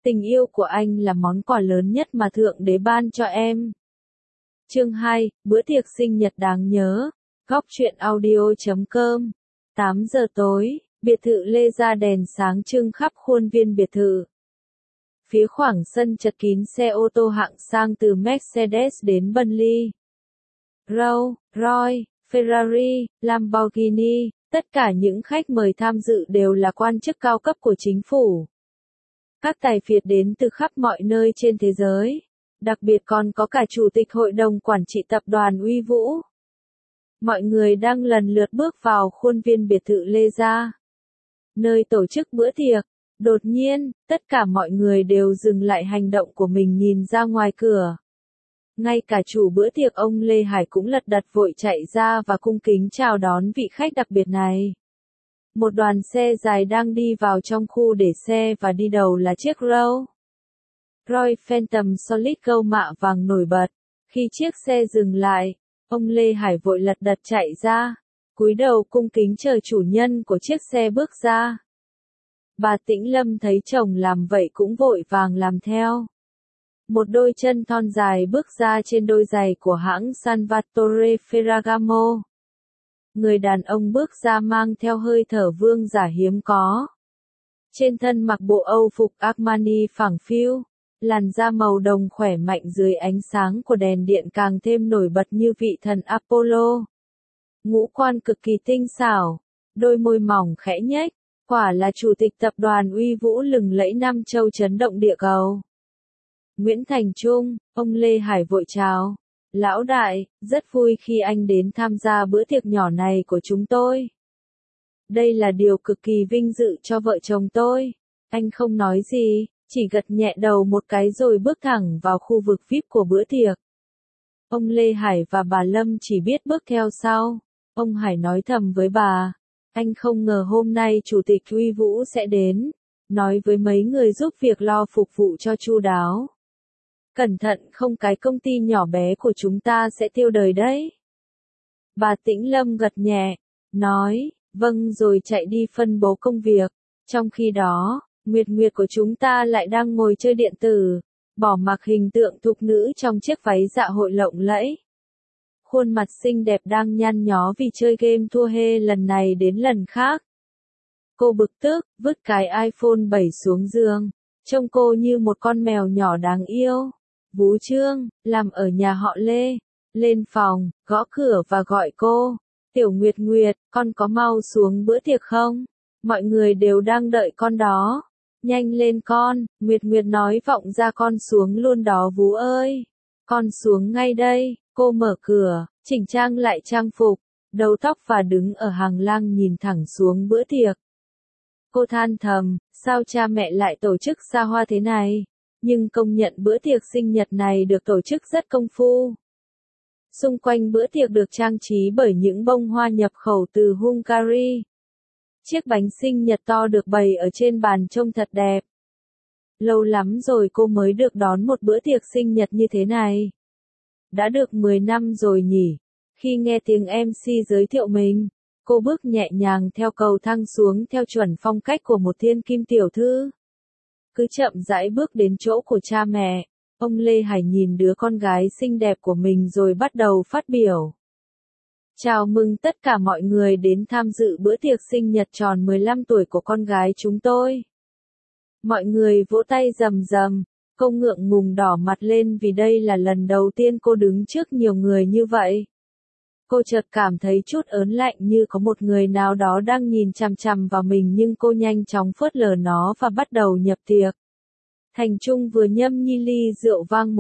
Tình yêu của anh là món quà lớn nhất mà Thượng Đế ban cho em. Chương 2, bữa tiệc sinh nhật đáng nhớ. Góc truyện audio.com 8 giờ tối, biệt thự Lê ra đèn sáng trưng khắp khuôn viên biệt thự. Phía khoảng sân chật kín xe ô tô hạng sang từ Mercedes đến Bentley, Rolls Royce, Ferrari, Lamborghini, tất cả những khách mời tham dự đều là quan chức cao cấp của chính phủ. Các tài phiệt đến từ khắp mọi nơi trên thế giới, đặc biệt còn có cả chủ tịch hội đồng quản trị tập đoàn Uy Vũ. Mọi người đang lần lượt bước vào khuôn viên biệt thự Lê Gia, nơi tổ chức bữa tiệc. Đột nhiên, tất cả mọi người đều dừng lại hành động của mình nhìn ra ngoài cửa. Ngay cả chủ bữa tiệc ông Lê Hải cũng lật đật vội chạy ra và cung kính chào đón vị khách đặc biệt này. Một đoàn xe dài đang đi vào trong khu để xe và đi đầu là chiếc Rolls Royce Phantom Solid Gold mạ vàng nổi bật. Khi chiếc xe dừng lại, ông Lê Hải vội lật đật chạy ra, cúi đầu cung kính chờ chủ nhân của chiếc xe bước ra. Bà Tĩnh Lâm thấy chồng làm vậy cũng vội vàng làm theo. Một đôi chân thon dài bước ra trên đôi giày của hãng Salvatore Ferragamo. Người đàn ông bước ra mang theo hơi thở vương giả hiếm có. Trên thân mặc bộ Âu phục Armani phẳng phiu, làn da màu đồng khỏe mạnh dưới ánh sáng của đèn điện càng thêm nổi bật như vị thần Apollo. Ngũ quan cực kỳ tinh xảo, đôi môi mỏng khẽ nhếch, quả là chủ tịch tập đoàn Uy Vũ lừng lẫy Nam Châu chấn động địa cầu. Nguyễn Thành Trung, ông Lê Hải vội chào. Lão đại, rất vui khi anh đến tham gia bữa tiệc nhỏ này của chúng tôi. Đây là điều cực kỳ vinh dự cho vợ chồng tôi. Anh không nói gì, chỉ gật nhẹ đầu một cái rồi bước thẳng vào khu vực VIP của bữa tiệc. Ông Lê Hải và bà Lâm chỉ biết bước theo sau. Ông Hải nói thầm với bà, anh không ngờ hôm nay chủ tịch Uy Vũ sẽ đến, nói với mấy người giúp việc lo phục vụ cho chu đáo. Cẩn thận không cái công ty nhỏ bé của chúng ta sẽ tiêu đời đấy. Bà Tĩnh Lâm gật nhẹ, nói, vâng rồi chạy đi phân bố công việc. Trong khi đó, Nguyệt Nguyệt của chúng ta lại đang ngồi chơi điện tử, bỏ mặc hình tượng thục nữ trong chiếc váy dạ hội lộng lẫy. Khuôn mặt xinh đẹp đang nhăn nhó vì chơi game thua hê lần này đến lần khác. Cô bực tức, vứt cái iPhone 7 xuống giường, trông cô như một con mèo nhỏ đáng yêu. Vũ Trương, làm ở nhà họ Lê, lên phòng, gõ cửa và gọi cô. Tiểu Nguyệt Nguyệt, con có mau xuống bữa tiệc không? Mọi người đều đang đợi con đó. Nhanh lên con, Nguyệt Nguyệt nói vọng ra con xuống luôn đó Vũ ơi. Con xuống ngay đây, cô mở cửa, chỉnh trang lại trang phục, đầu tóc và đứng ở hàng lang nhìn thẳng xuống bữa tiệc. Cô than thầm, sao cha mẹ lại tổ chức xa hoa thế này? Nhưng công nhận bữa tiệc sinh nhật này được tổ chức rất công phu. Xung quanh bữa tiệc được trang trí bởi những bông hoa nhập khẩu từ Hungary. Chiếc bánh sinh nhật to được bày ở trên bàn trông thật đẹp. Lâu lắm rồi cô mới được đón một bữa tiệc sinh nhật như thế này. Đã được 10 năm rồi nhỉ. Khi nghe tiếng MC giới thiệu mình, cô bước nhẹ nhàng theo cầu thang xuống theo chuẩn phong cách của một thiên kim tiểu thư. Cứ chậm rãi bước đến chỗ của cha mẹ, ông Lê Hải nhìn đứa con gái xinh đẹp của mình rồi bắt đầu phát biểu. Chào mừng tất cả mọi người đến tham dự bữa tiệc sinh nhật tròn 15 tuổi của con gái chúng tôi. Mọi người vỗ tay rầm rầm, cô ngượng ngùng đỏ mặt lên vì đây là lần đầu tiên cô đứng trước nhiều người như vậy. Cô chợt cảm thấy chút ớn lạnh như có một người nào đó đang nhìn chằm chằm vào mình nhưng cô nhanh chóng phớt lờ nó và bắt đầu nhập tiệc. Thành Trung vừa nhâm nhi ly rượu vang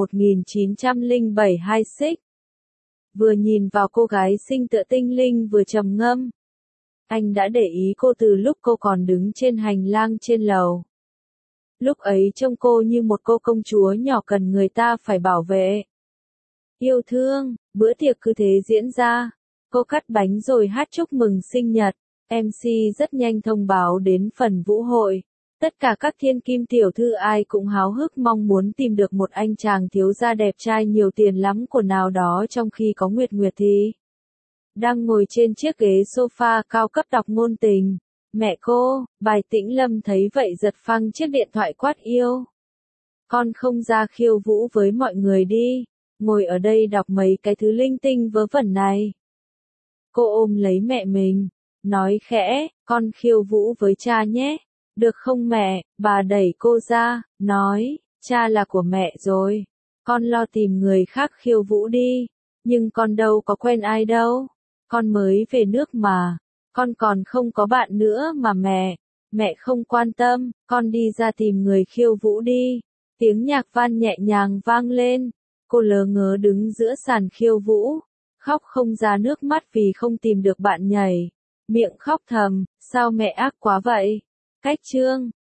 1907 hai xích. Vừa nhìn vào cô gái xinh tựa tinh linh vừa trầm ngâm. Anh đã để ý cô từ lúc cô còn đứng trên hành lang trên lầu. Lúc ấy trông cô như một cô công chúa nhỏ cần người ta phải bảo vệ. Yêu thương, bữa tiệc cứ thế diễn ra. Cô cắt bánh rồi hát chúc mừng sinh nhật. MC rất nhanh thông báo đến phần vũ hội. Tất cả các thiên kim tiểu thư ai cũng háo hức mong muốn tìm được một anh chàng thiếu gia đẹp trai nhiều tiền lắm của nào đó trong khi có Nguyệt Nguyệt thì đang ngồi trên chiếc ghế sofa cao cấp đọc ngôn tình. Mẹ cô, bài Tĩnh Lâm thấy vậy giật phăng chiếc điện thoại quát yêu. con không ra khiêu vũ với mọi người đi, ngồi ở đây đọc mấy cái thứ linh tinh vớ vẩn này. Cô ôm lấy mẹ mình, nói khẽ, con khiêu vũ với cha nhé. Được không mẹ? Bà đẩy cô ra, nói, cha là của mẹ rồi. Con lo tìm người khác khiêu vũ đi. Nhưng con đâu có quen ai đâu. Con mới về nước mà. Con còn không có bạn nữa mà mẹ. Mẹ không quan tâm, con đi ra tìm người khiêu vũ đi. Tiếng nhạc van nhẹ nhàng vang lên. Cô lờ ngớ đứng giữa sàn khiêu vũ. Khóc không ra nước mắt vì không tìm được bạn nhảy. Miệng khóc thầm, sao mẹ ác quá vậy? Cách chương